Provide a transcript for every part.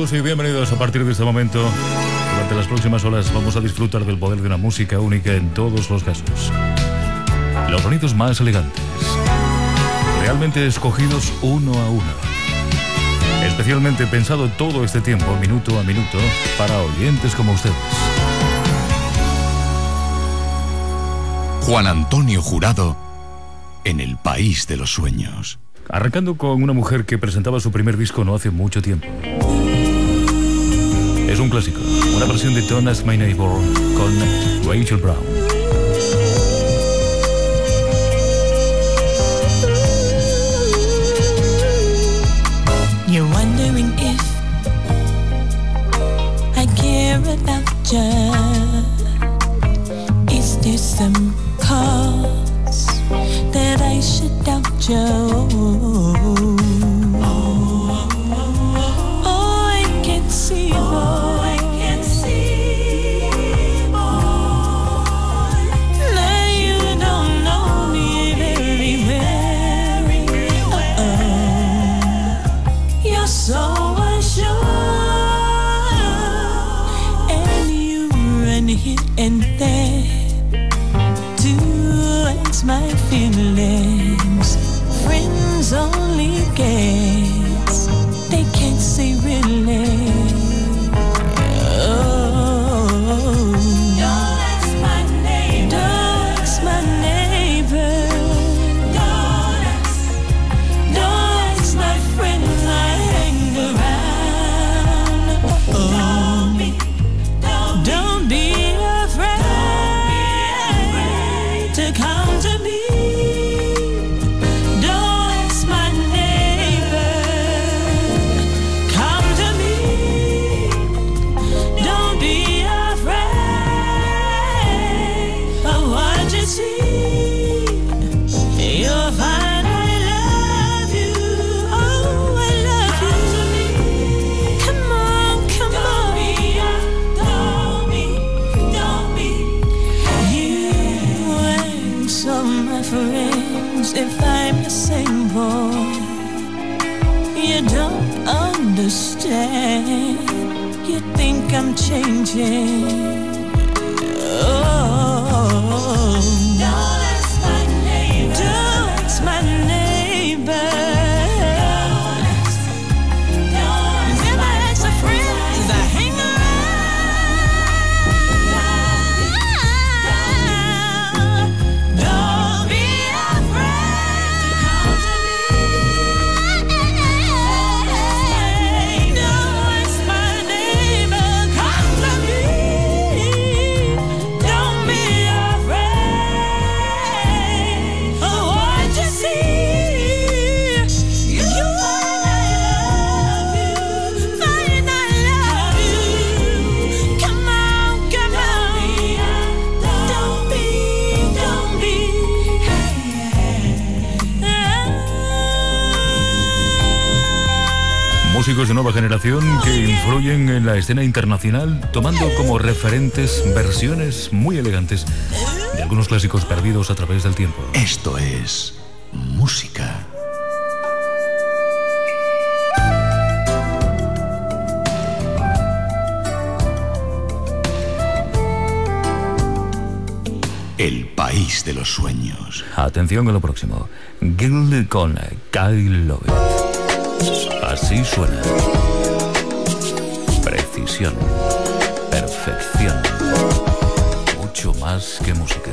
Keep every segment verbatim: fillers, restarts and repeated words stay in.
Saludos y bienvenidos. A partir de este momento, durante las próximas horas, vamos a disfrutar del poder de una música única en todos los casos. Los sonidos más elegantes, realmente escogidos uno a uno. Especialmente pensado todo este tiempo, minuto a minuto, para oyentes como ustedes. Juan Antonio Jurado, en el País de los Sueños. Arrancando con una mujer que presentaba su primer disco no hace mucho tiempo. Es un clásico, una versión de Don't Ask My Neighbor con Rachel Brown. You're wondering if I care about you. Is there some cause that I should doubt you? Oh, I can't see, boy. I can't see, boy. Now you don't know me very well. Uh-oh. You're so unsure, and you run here and there to ex my feelings. Friends only guess, they can't say really. Oh, don't ask my neighbor. Don't ask my neighbor. Don't ask, don't ask my friend I hang around. Oh, don't be, don't, don't be afraid to come to me. If I'm the same boy, you don't understand. You think I'm changing. Oh, don't ask my neighbor. Don't ask my neighbor. Don't ask, don't ask. Never ask a friend, 'cause I hang around. Don't be músicos de nueva generación que influyen en la escena internacional, tomando como referentes versiones muy elegantes de algunos clásicos perdidos a través del tiempo. Esto es música. El País de los Sueños. Atención a lo próximo. Gil con Kyle Lovett. Así suena. Precisión. Perfección. Mucho más que música.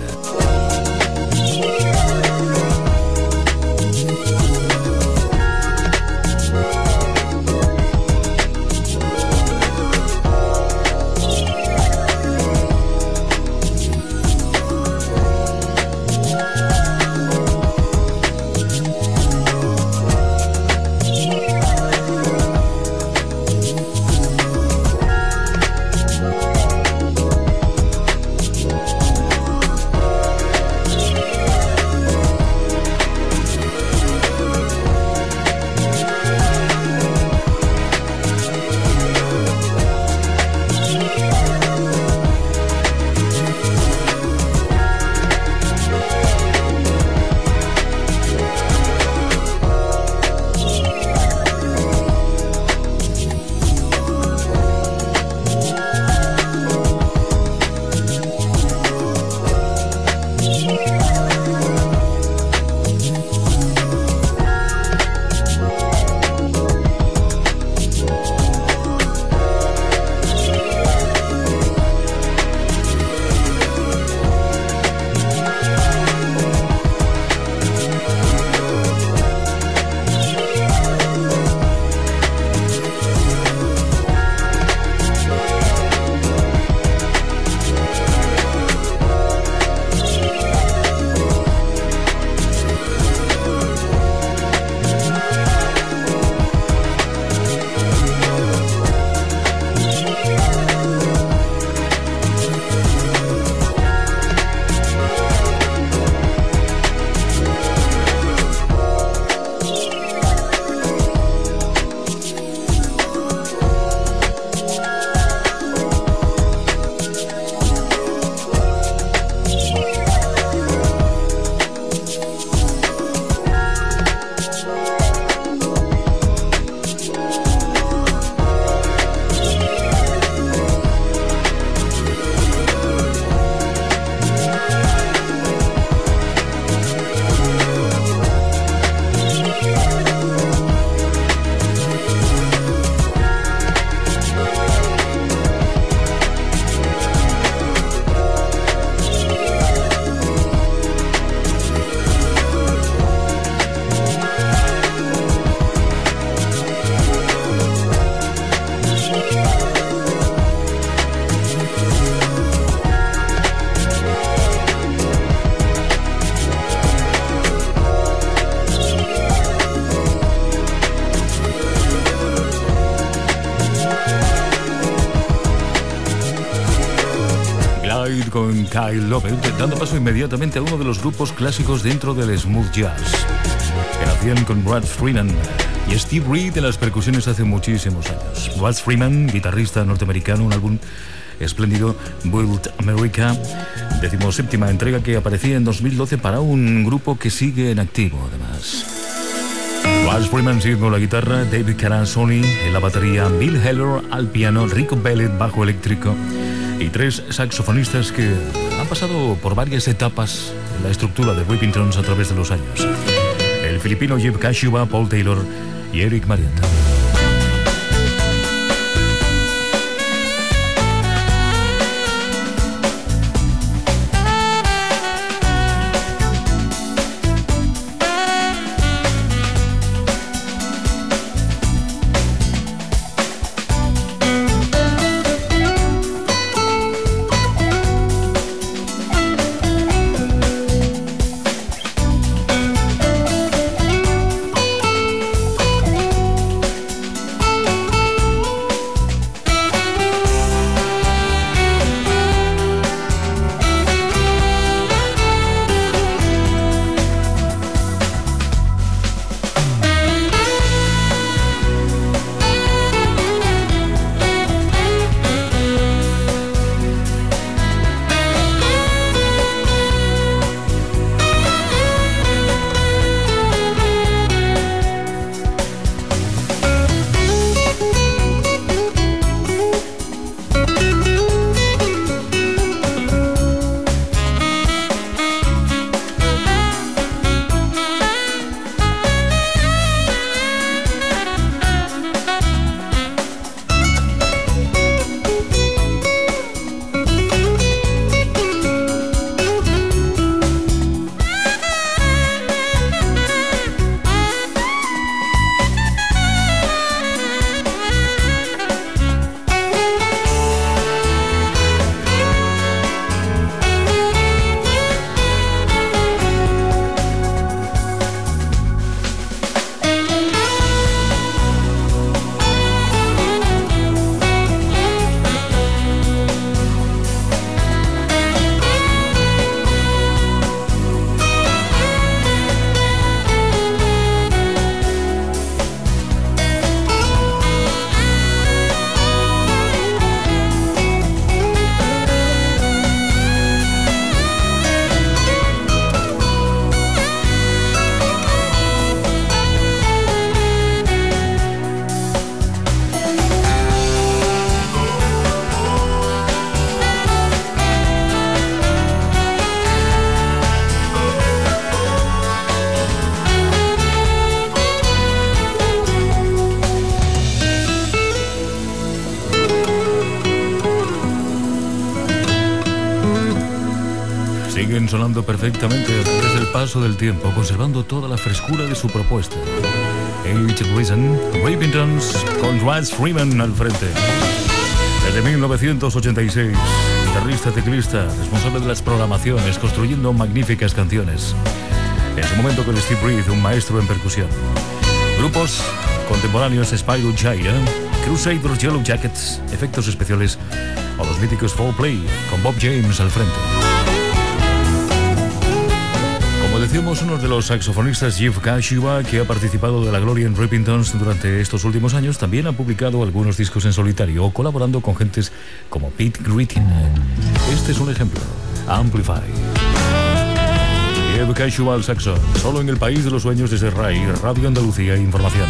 con Kyle Lopez, dando paso inmediatamente a uno de los grupos clásicos dentro del smooth jazz. Que nacían con Brad Freeman y Steve Reed en las percusiones hace muchísimos años. Brad Freeman, guitarrista norteamericano, un álbum espléndido, Build America, decimoséptima entrega que aparecía en dos mil doce para un grupo que sigue en activo, además. Brad Freeman sigue con la guitarra, David Caransoni en la batería, Bill Heller al piano, Rico Bellet bajo eléctrico y tres saxofonistas que han pasado por varias etapas en la estructura de Rippingtons a través de los años. El filipino Jeff Kashuba, Paul Taylor y Eric Marietta. Siguen sonando perfectamente a través del paso del tiempo, conservando toda la frescura de su propuesta. H. Reason, Rippingtons con Brad Freeman al frente. Desde mil novecientos ochenta y seis, guitarrista, teclista, responsable de las programaciones, construyendo magníficas canciones. En su momento con Steve Reed, un maestro en percusión. Grupos contemporáneos, Spyro Gyra, Crusaders, Yellow Jackets, efectos especiales o los míticos Four Play, con Bob James al frente. Como decíamos, uno de los saxofonistas, Jeff Kashuba, que ha participado de la gloria en Rippingtons durante estos últimos años, también ha publicado algunos discos en solitario o colaborando con gentes como Pete Grittin. Este es un ejemplo, Amplify. Jeff Kashuba al saxo, solo en el país de los sueños desde R A I, Radio Andalucía Información.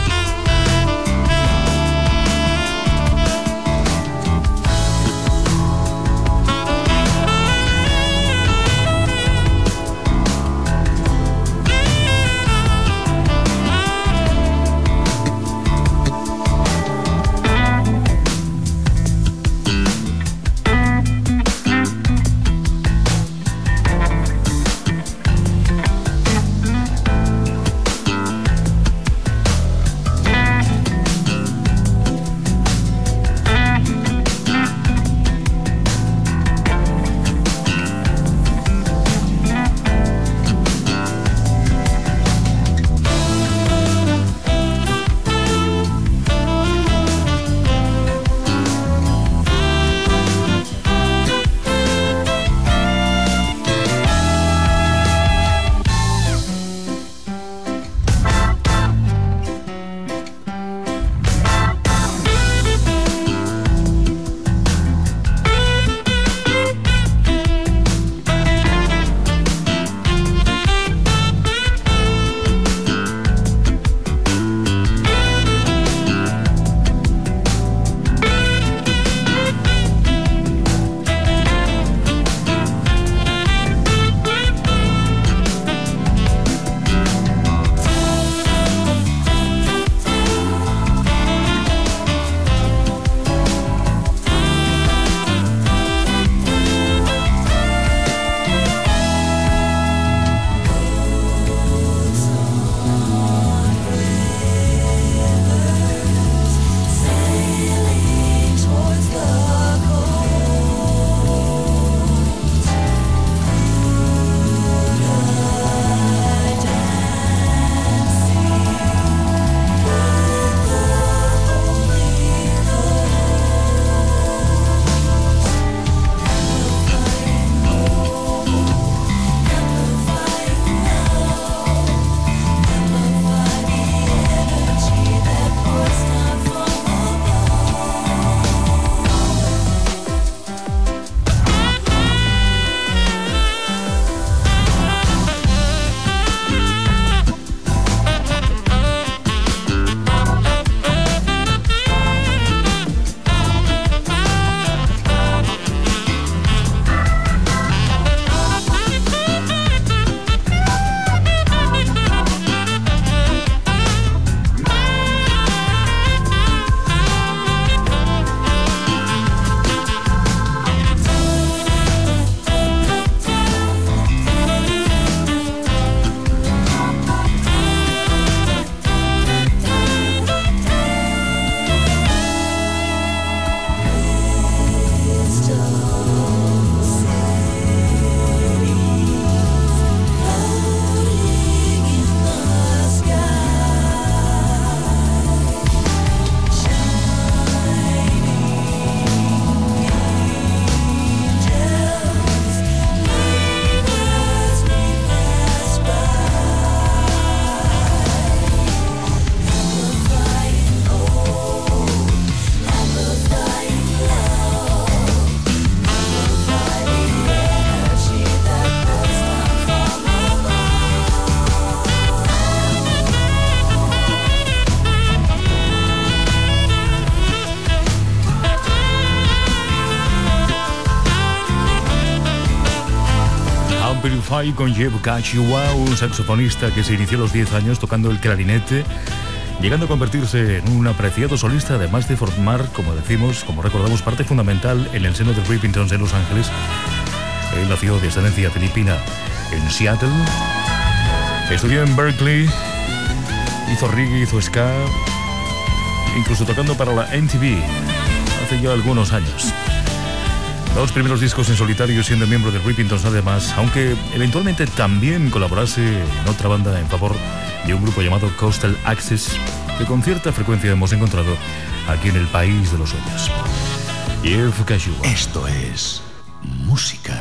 Lo-Fi con Jeff Kashiwa, un saxofonista que se inició a los diez años tocando el clarinete, llegando a convertirse en un apreciado solista, además de formar, como decimos, como recordamos, parte fundamental en el seno de Ripingtons de Los Ángeles. Él nació de ascendencia filipina en Seattle, estudió en Berkeley, hizo reggae, hizo ska, incluso tocando para la M T V hace ya algunos años. Dos primeros discos en solitario, siendo miembro de Ripingtons además, aunque eventualmente también colaborase en otra banda en favor de un grupo llamado Coastal Access, que con cierta frecuencia hemos encontrado aquí en el país de los sueños. Jeff Kashiwa. Esto es música.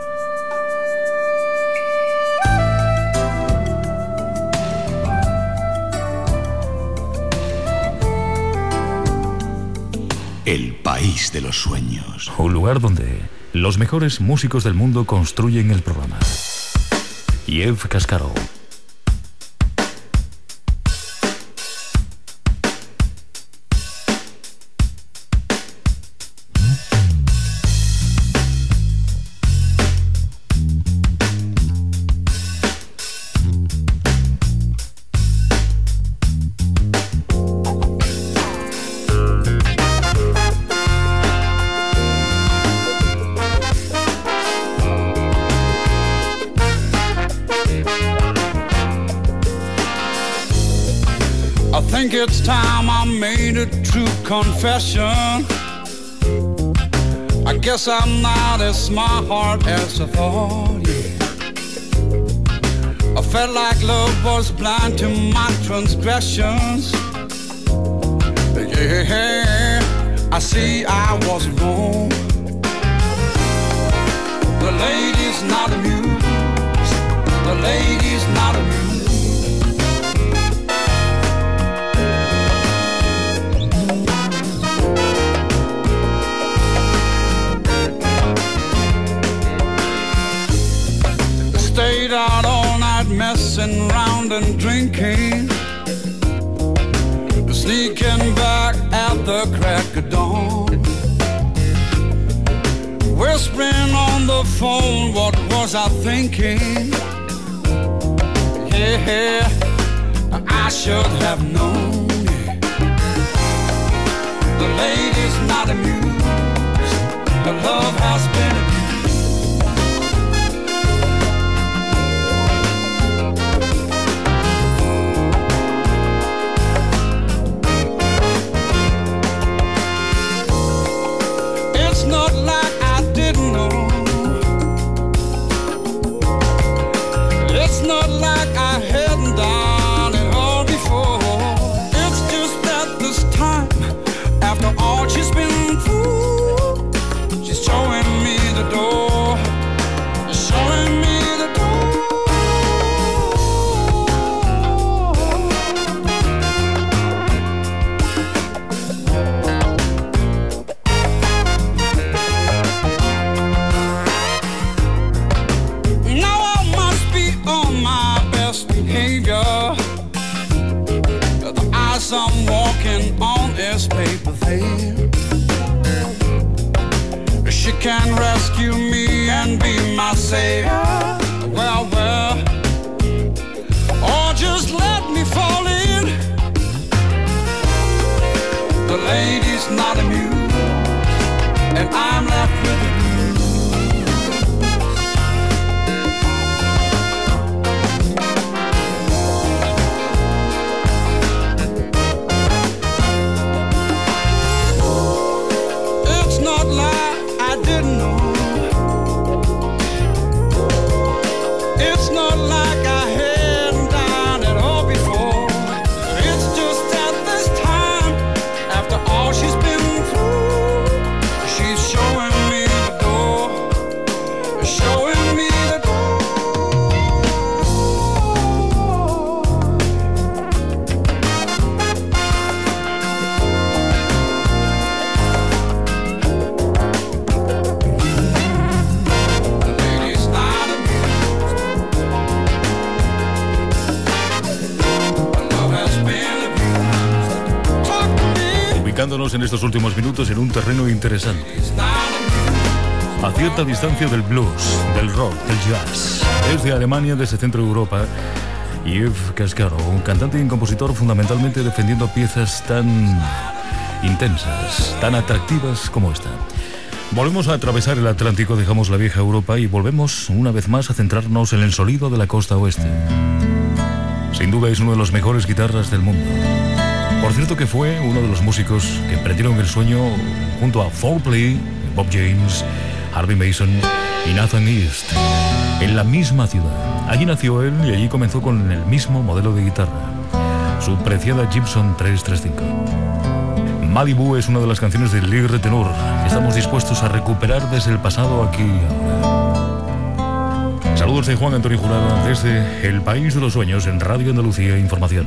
El país de los sueños. Un lugar donde los mejores músicos del mundo construyen el programa. Jeff Cascaro. It's time I made a true confession. I guess I'm not as smart as I thought, yeah. I felt like love was blind to my transgressions. Yeah, I see I was wrong. The lady's not amused. The lady's not amused. Stayed out all night messing around and drinking, sneaking back at the crack of dawn, whispering on the phone, what was I thinking? Yeah, I should have known, yeah. The lady's not amused, the love has been abused. Not like I didn't know. It's not like I hadn't done it all before. It's just that this time, after all she's been through, she's showing me the door, showing me the door. I'm walking on is paper thin. She can rescue me and be my savior. Well, well, or just let me fall in. The lady's not amused, and I'm left with the en estos últimos minutos en un terreno interesante. a cierta distancia del blues, del rock, del jazz. Es de Alemania, desde centro de Europa. Yves Cascaro, un cantante y un compositor fundamentalmente defendiendo piezas tan intensas, tan atractivas como esta. Volvemos a atravesar el Atlántico, dejamos la vieja Europa y volvemos una vez más a centrarnos en el sonido de la costa oeste. Sin duda es uno de los mejores guitarras del mundo. Por cierto que fue uno de los músicos que emprendieron el sueño junto a Foreplay, Bob James, Harvey Mason y Nathan East, en la misma ciudad. Allí nació él y allí comenzó con el mismo modelo de guitarra, su preciada Gibson trescientos treinta y cinco. Malibu es una de las canciones de Libre Tenor que estamos dispuestos a recuperar desde el pasado aquí y ahora. Saludos de Juan Antonio Jurado desde El País de los Sueños en Radio Andalucía Información.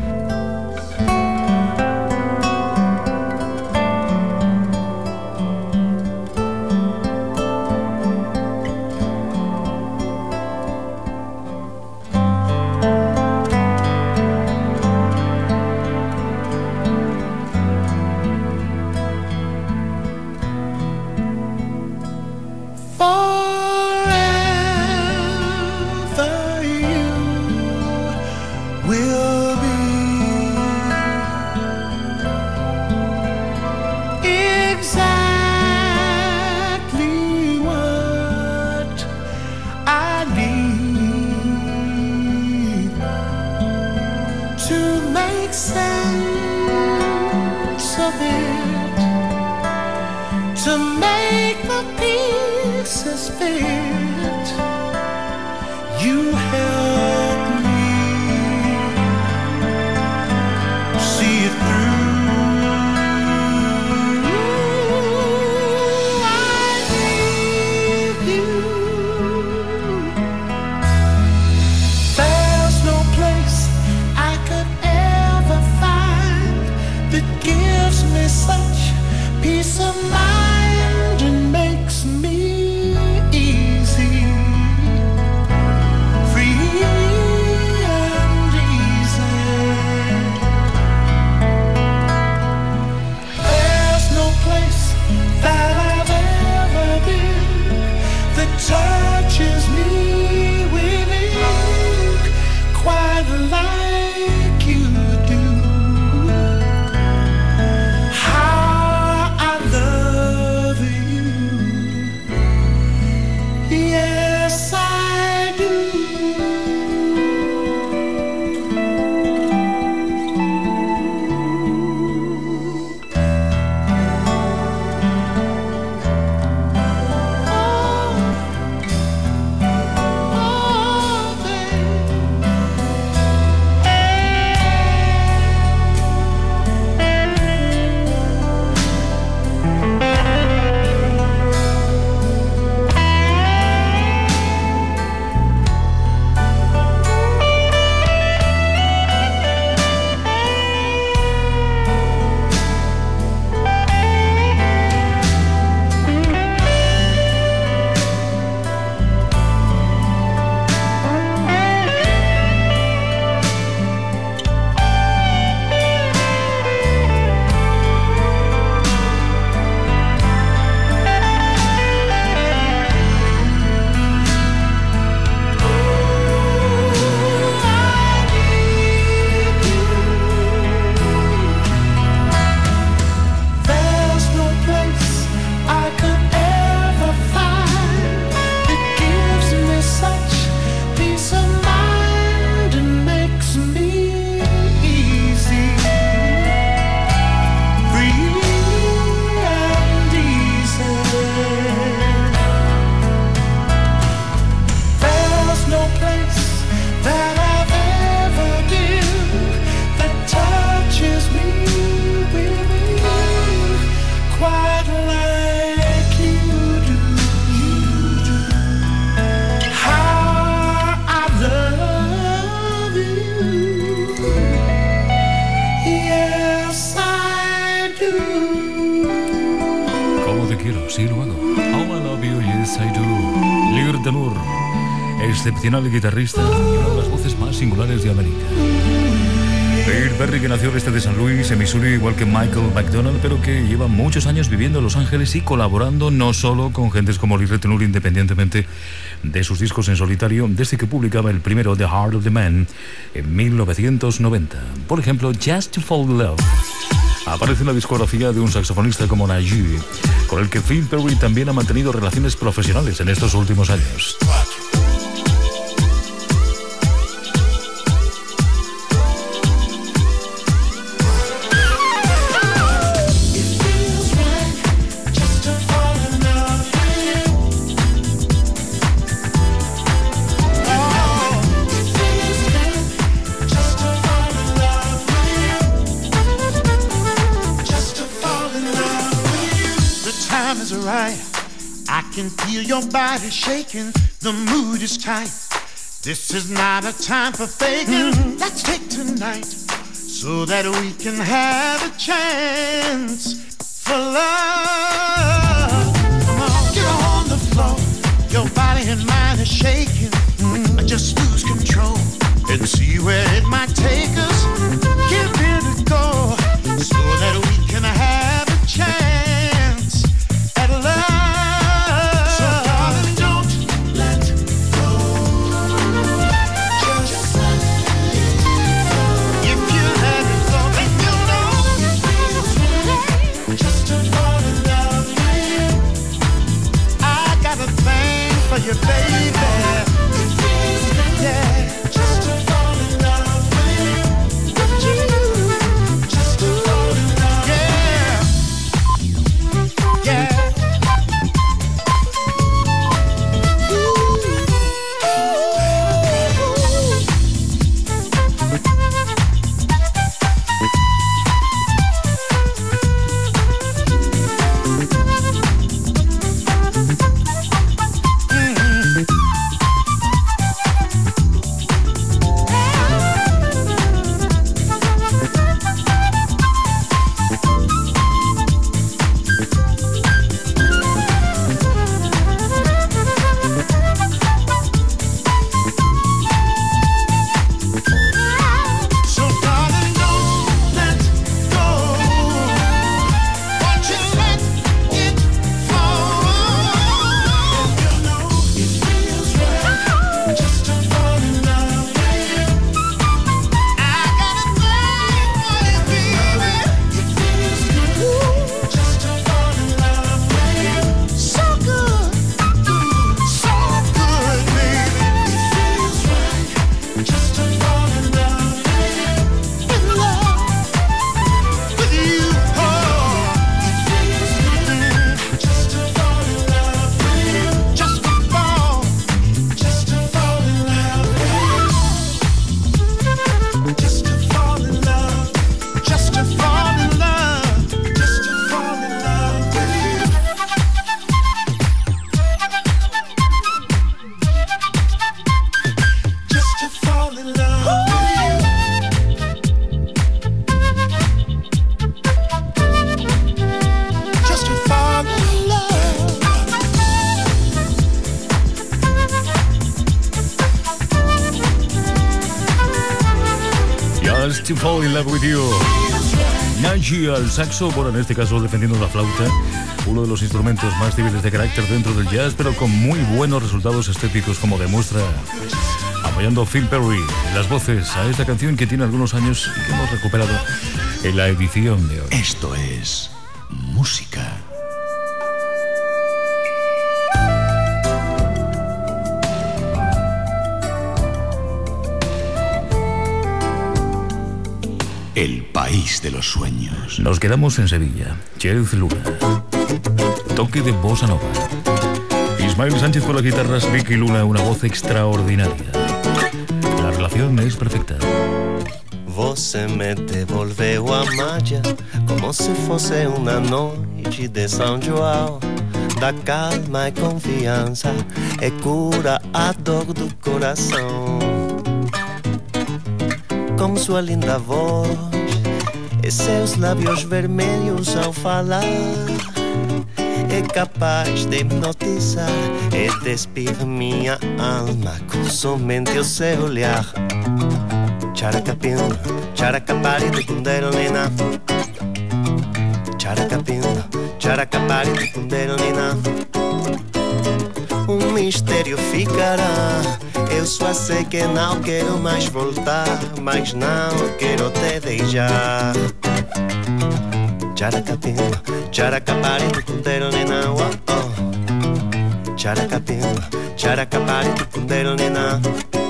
Sí, lo hago. How I love you, yes I do. Libre Tenor, excepcional guitarrista y una de las voces más singulares de América. Libre Perry, que nació este de San Luis, en Missouri, igual que Michael McDonald, pero que lleva muchos años viviendo en Los Ángeles y colaborando no solo con gentes como Lee Ritenour, independientemente de sus discos en solitario, desde que publicaba el primero, The Heart of the Man, en mil novecientos noventa. Por ejemplo, Just to Fall in Love aparece en la discografía de un saxofonista como Najee, con el que Phil Perry también ha mantenido relaciones profesionales en estos últimos años. I can feel your body shaking, the mood is tight. This is not a time for faking. Mm-hmm. Let's take tonight so that we can have a chance for love. Come on, get on the floor. Your body and mind is shaking. Mm-hmm. Just lose control and see where it might take us. Give it a go so that we can have a chance at love. You baby, yeah, just to fall in love with you, just to fall in love, yeah, yeah. To Fall in Love with You. Najee al saxo, bueno, en este caso defendiendo la flauta, uno de los instrumentos más civiles de carácter dentro del jazz, pero con muy buenos resultados estéticos, como demuestra apoyando a Phil Perry en las voces a esta canción que tiene algunos años y que hemos recuperado en la edición de hoy. Esto es música. El país de los sueños. Nos quedamos en Sevilla. Jerez Luna. Toque de bossa nova. Ismael Sánchez con las guitarras, Vicky Luna, una voz extraordinaria. La relación es perfecta. Você me devolveu a magia como se fosse uma noite de São João. Dá calma e confiança e cura a dor do coração. Com sua linda voz e seus lábios vermelhos ao falar, é capaz de hipnotizar e despir minha alma com somente o seu olhar. Characapinda, characapari tu kundero nena. Characapinda, characapari tu kundero nena. Um mistério ficará. Eu só sei que não quero mais voltar, mas não quero te deixar. Characapinda, characapari tu kundero nena. Oh, oh. Characapinda, characapari tu kundero nena.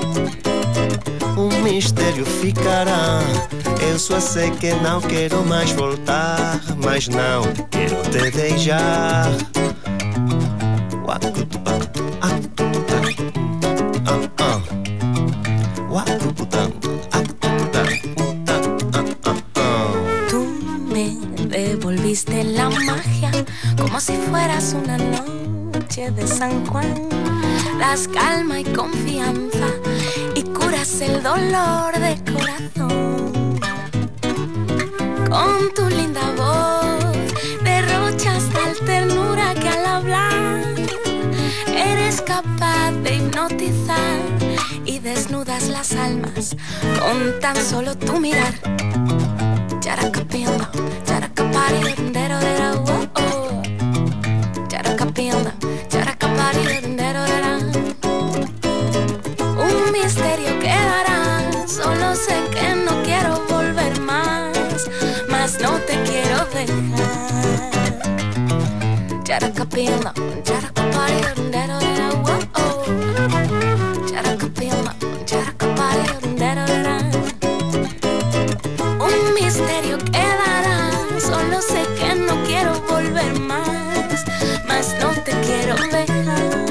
Um mistério ficará. Eu só sei que não quero mais voltar, mas não quero te deixar. Tú me devolviste la magia como si fueras una noche de San Juan. Das calma y confianza y curas el dolor de corazón. Con tu linda voz derrochas tal ternura que al hablar eres capaz de hipnotizar y desnudas las almas con tan solo tu mirar. Characapinda, characapari, dero dera, oh oh. Characapinda, characapari, dero dera. Un misterio quedará, solo sé que no quiero volver más, mas no te quiero dejar. Characapinda, characapari, dero dera, oh oh. Characapinda, characapari, dero dera. Un misterio quedará, solo sé que no quiero volver más, mas no te quiero dejar.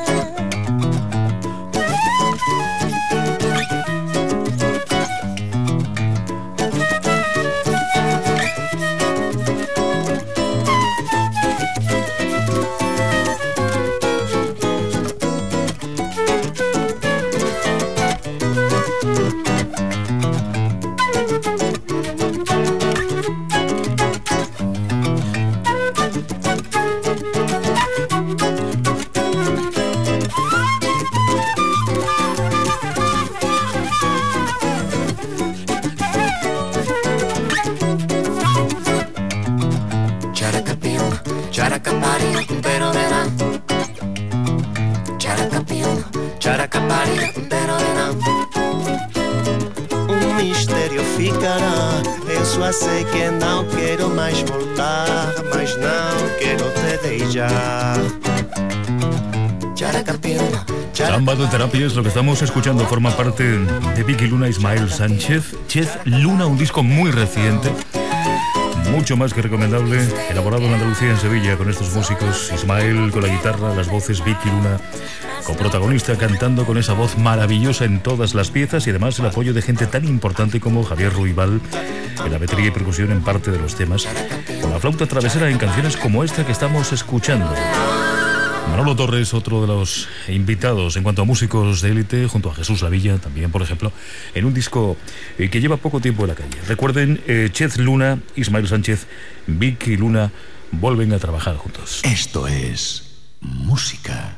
Sei que não quero mais voltar, mas não quero te deixar. Characapinda. Samba de terapia es lo que estamos escuchando. Forma parte de Vicky Luna, Ismael Sánchez. Chez Luna, un disco muy reciente, mucho más que recomendable, elaborado en Andalucía, en Sevilla, con estos músicos. Ismael con la guitarra, las voces, Vicky Luna coprotagonista, cantando con esa voz maravillosa en todas las piezas, y además el apoyo de gente tan importante como Javier Ruibal en la batería y percusión en parte de los temas, con la flauta travesera en canciones como esta que estamos escuchando. Manolo Torres, otro de los invitados en cuanto a músicos de élite, junto a Jesús Lavilla también, por ejemplo, en un disco eh, que lleva poco tiempo en la calle. Recuerden, eh, Chez Luna, Ismael Sánchez, Vicky Luna vuelven a trabajar juntos. Esto es música.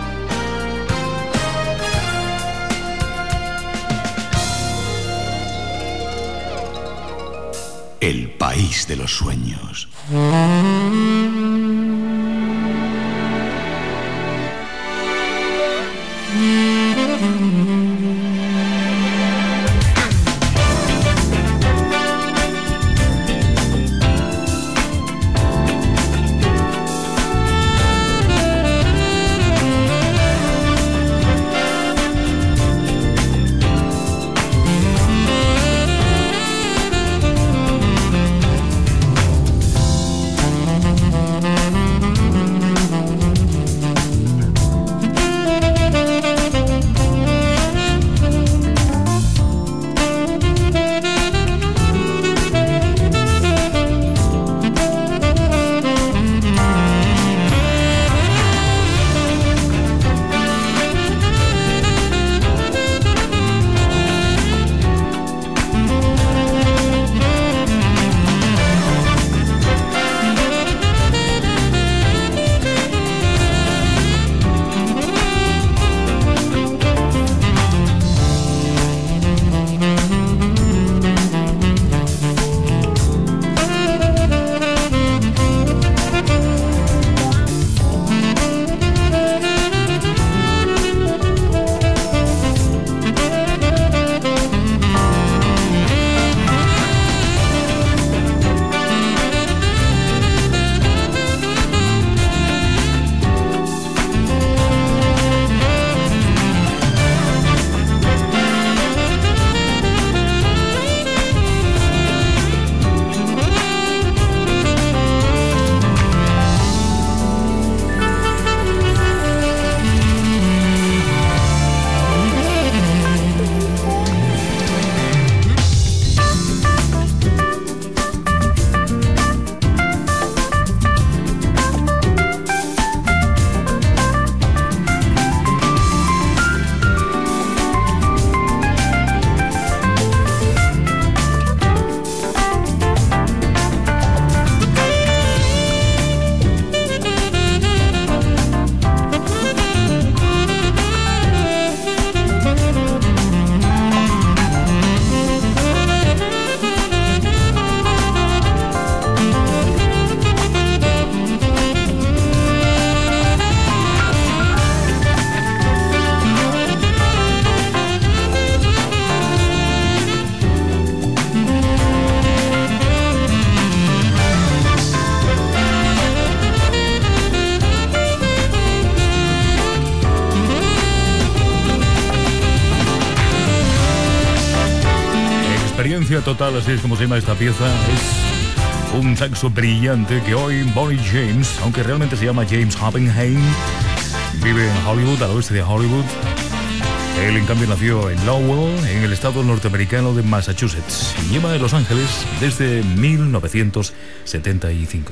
El país de los sueños. Thank you. total, así es como se llama esta pieza. Es un saxo brillante que hoy Bonnie James, aunque realmente se llama James Oppenheim, vive en Hollywood, al oeste de Hollywood. Él, en cambio, nació en Lowell, en el estado norteamericano de Massachusetts, y lleva en Los Ángeles desde mil novecientos setenta y cinco.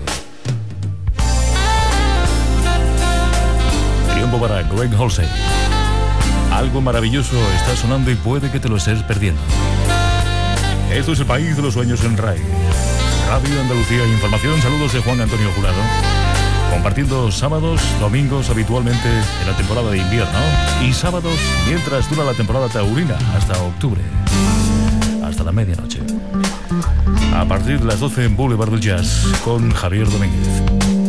Tiempo para Greg Halsey. Algo maravilloso está sonando y puede que te lo estés perdiendo. Esto es El País de los Sueños en RAI. Radio Andalucía Información. Saludos de Juan Antonio Jurado. Compartiendo sábados, domingos habitualmente en la temporada de invierno y sábados mientras dura la temporada taurina hasta octubre, hasta la medianoche. A partir de las doce en Boulevard del Jazz con Javier Domínguez.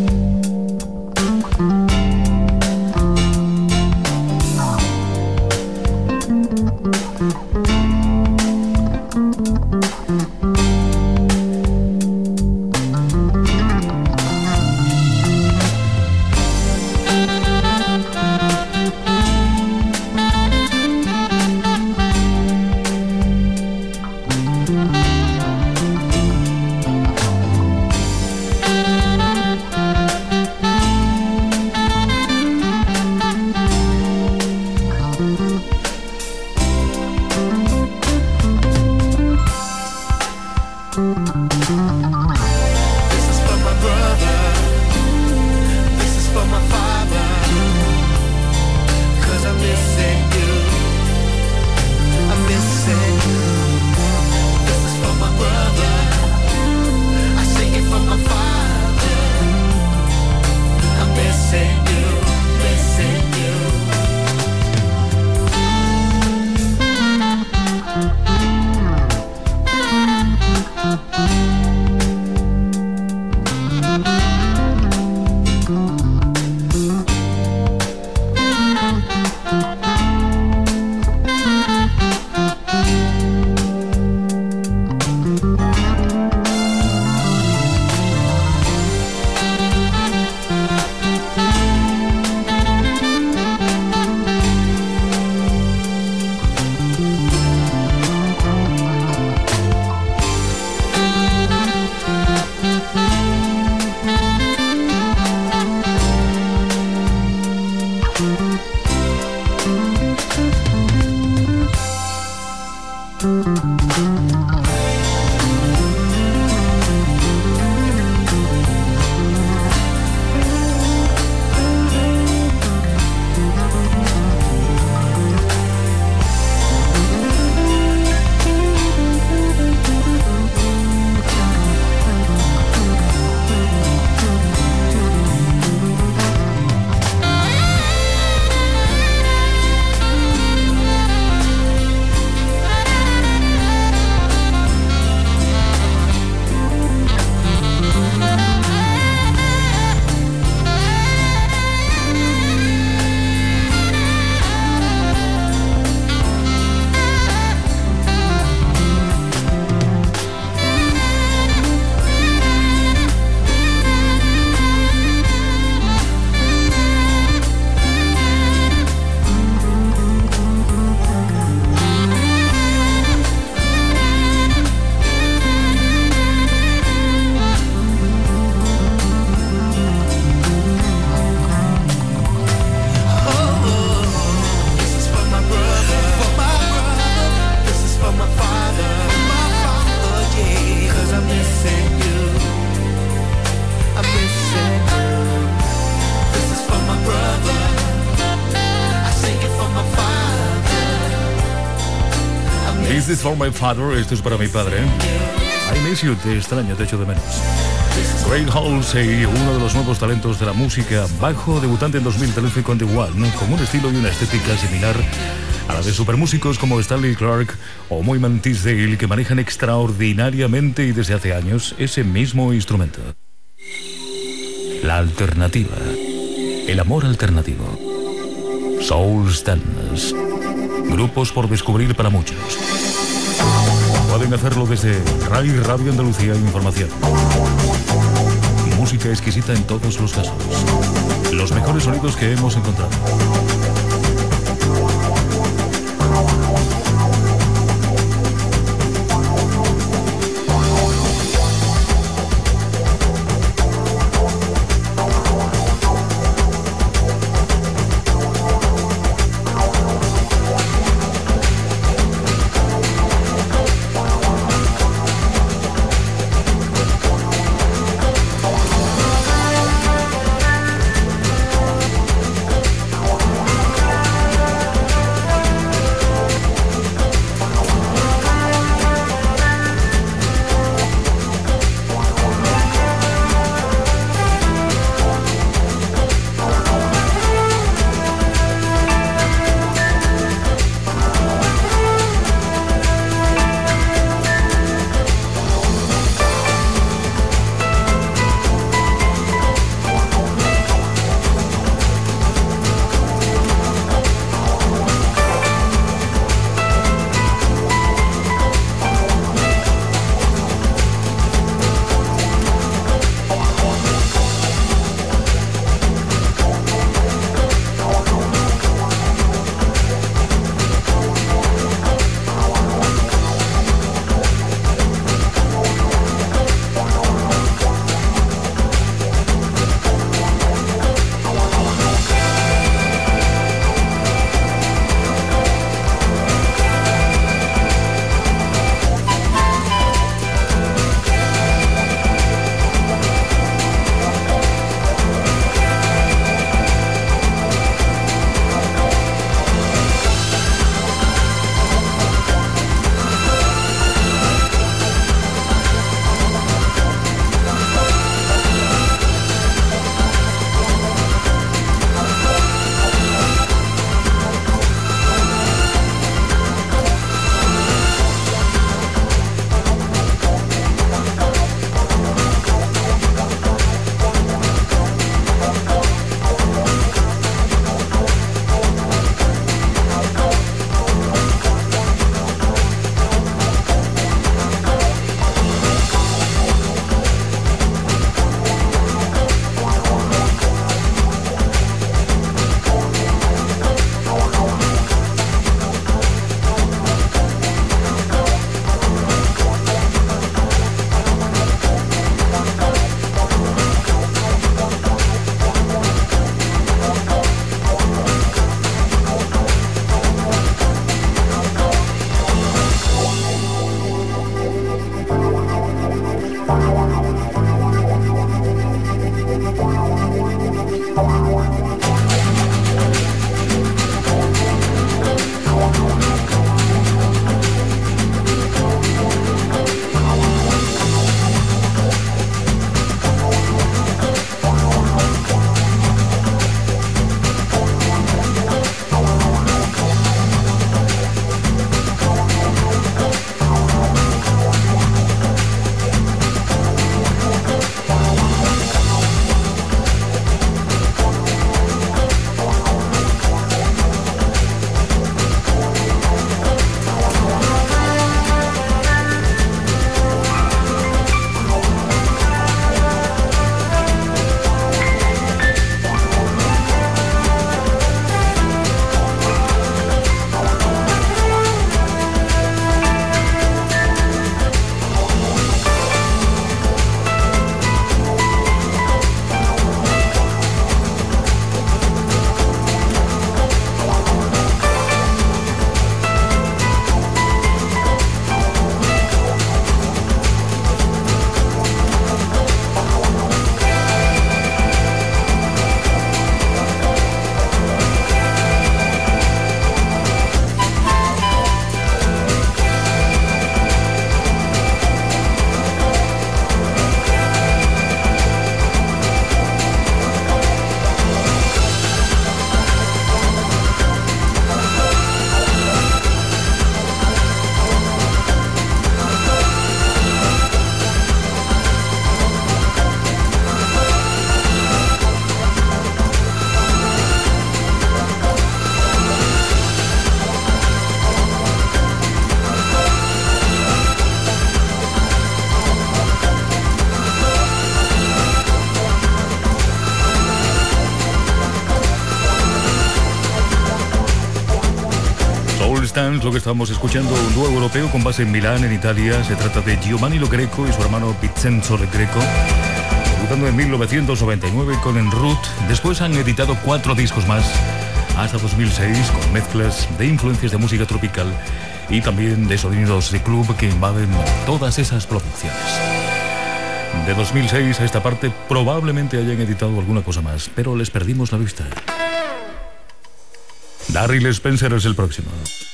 This is for my father, esto es para mi padre. I miss you, te extraño, te echo de menos. Greg Halsey, uno de los nuevos talentos de la música bajo, debutante en dos mil trece con The One, con un estilo y una estética similar a la de supermúsicos como Stanley Clarke o Moyman Tisdale, que manejan extraordinariamente y desde hace años ese mismo instrumento. La alternativa, el amor alternativo, Soul Stands, grupos por descubrir para muchos. Pueden hacerlo desde RAI Radio Andalucía Información. Música exquisita en todos los casos. Los mejores sonidos que hemos encontrado. Lo que estamos escuchando, un dúo europeo con base en Milán, en Italia. Se trata de Giovanni Lo Greco y su hermano Vincenzo Lo Greco, debutando en mil novecientos noventa y nueve con En Route. Después han editado cuatro discos más hasta dos mil seis, con mezclas de influencias de música tropical y también de sonidos de club que invaden todas esas producciones. De dos mil seis a esta parte probablemente hayan editado alguna cosa más, pero les perdimos la vista. Darryl Spencer es el próximo.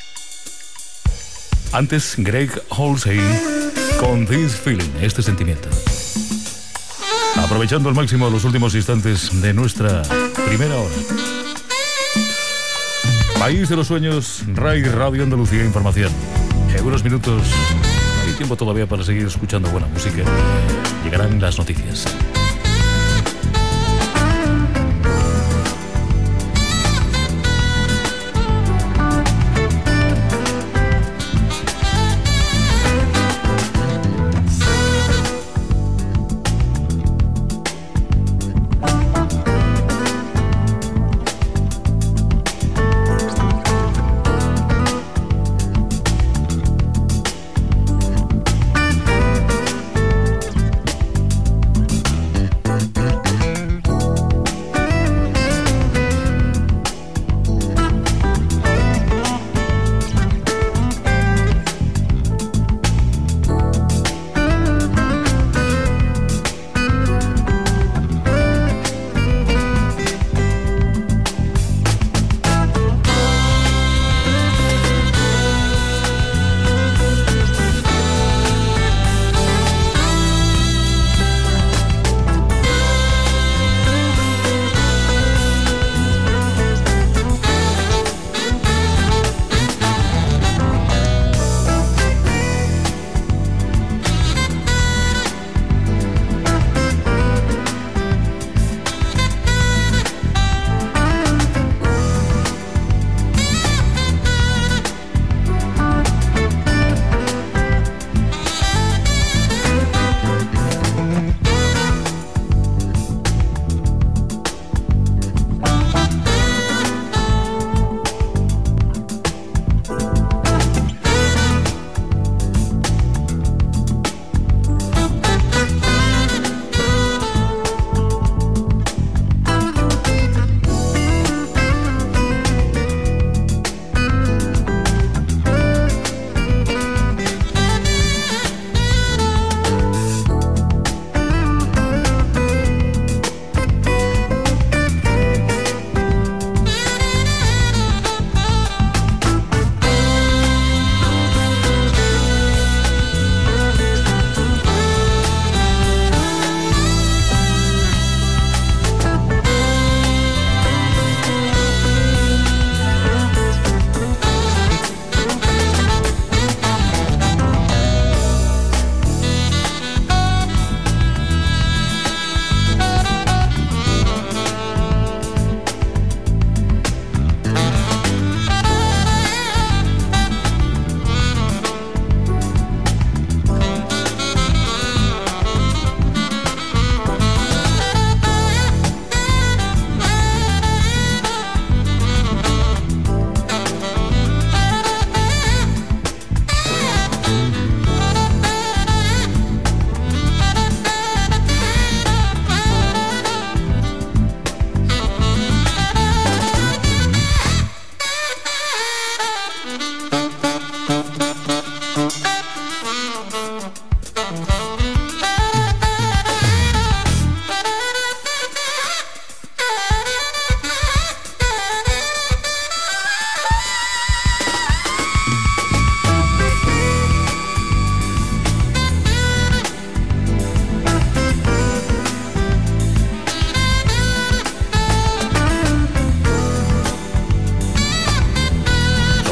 Antes, Greg Halsey con This Feeling, este sentimiento. Aprovechando al máximo los últimos instantes de nuestra primera hora. País de los Sueños, Rai Radio Andalucía Información. En unos minutos, hay tiempo todavía para seguir escuchando buena música. Llegarán las noticias.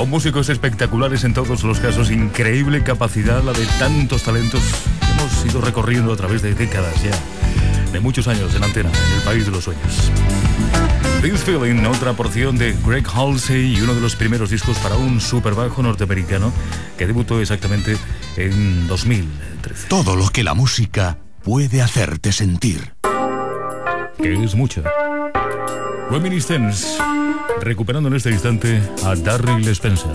con músicos espectaculares en todos los casos, increíble capacidad la de tantos talentos que hemos ido recorriendo a través de décadas ya, de muchos años en antena, en el país de los sueños. This Feeling, otra porción de Greg Halsey y uno de los primeros discos para un superbajo norteamericano que debutó exactamente en dos mil trece. Todo lo que la música puede hacerte sentir. Que es mucho. Reminiscence, recuperando en este instante a Darryl Spencer.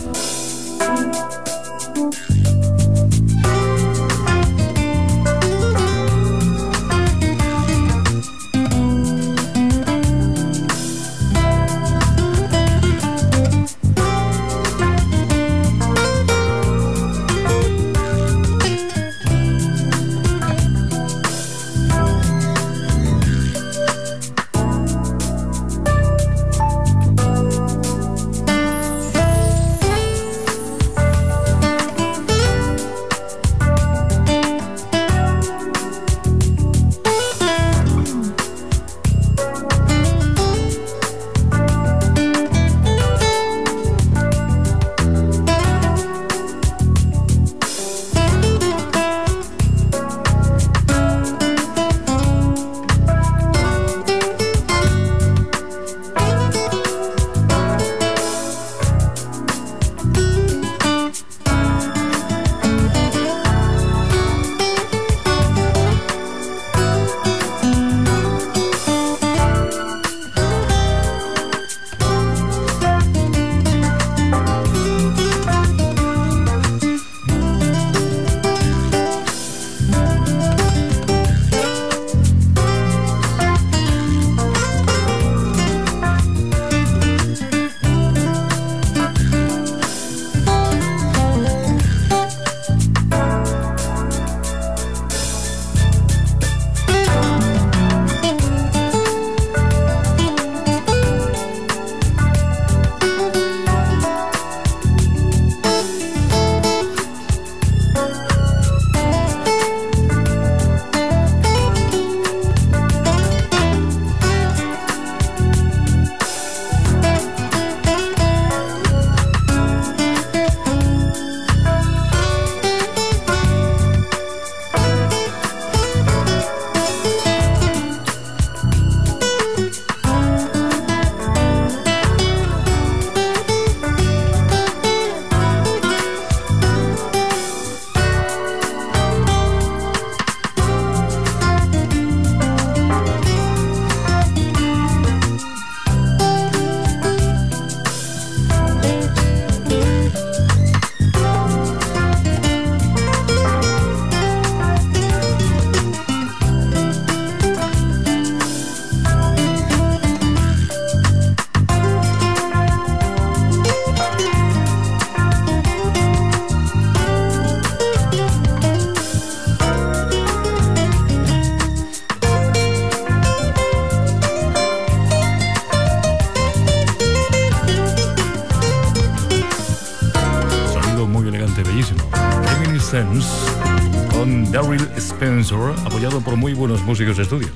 Con Darryl Spencer, apoyado por muy buenos músicos de estudio.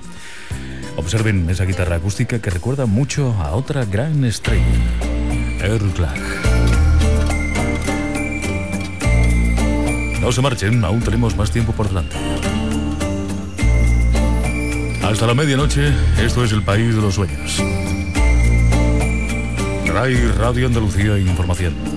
Observen esa guitarra acústica que recuerda mucho a otra gran estrella, Earl Clark. No se marchen, aún tenemos más tiempo por delante. Hasta la medianoche, esto es el país de los sueños. RAI Radio Andalucía Información.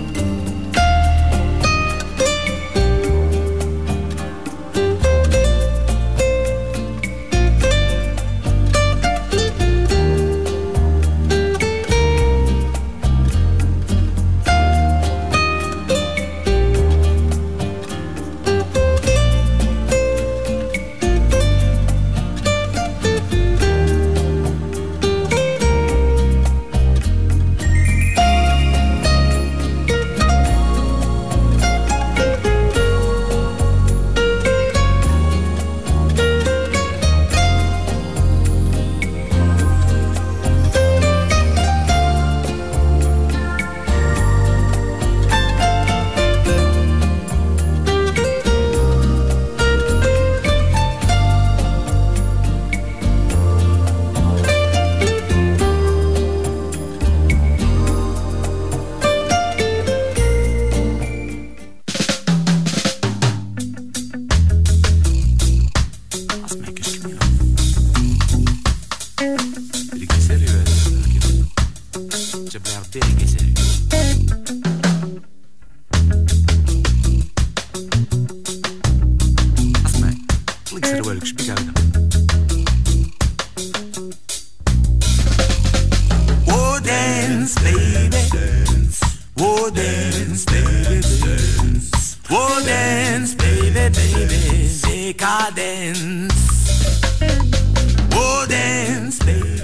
Well, explica. Oh, dance, baby. Oh, dance, baby, dance. Oh, dance, baby, baby. Take a dance. Oh, dance, baby.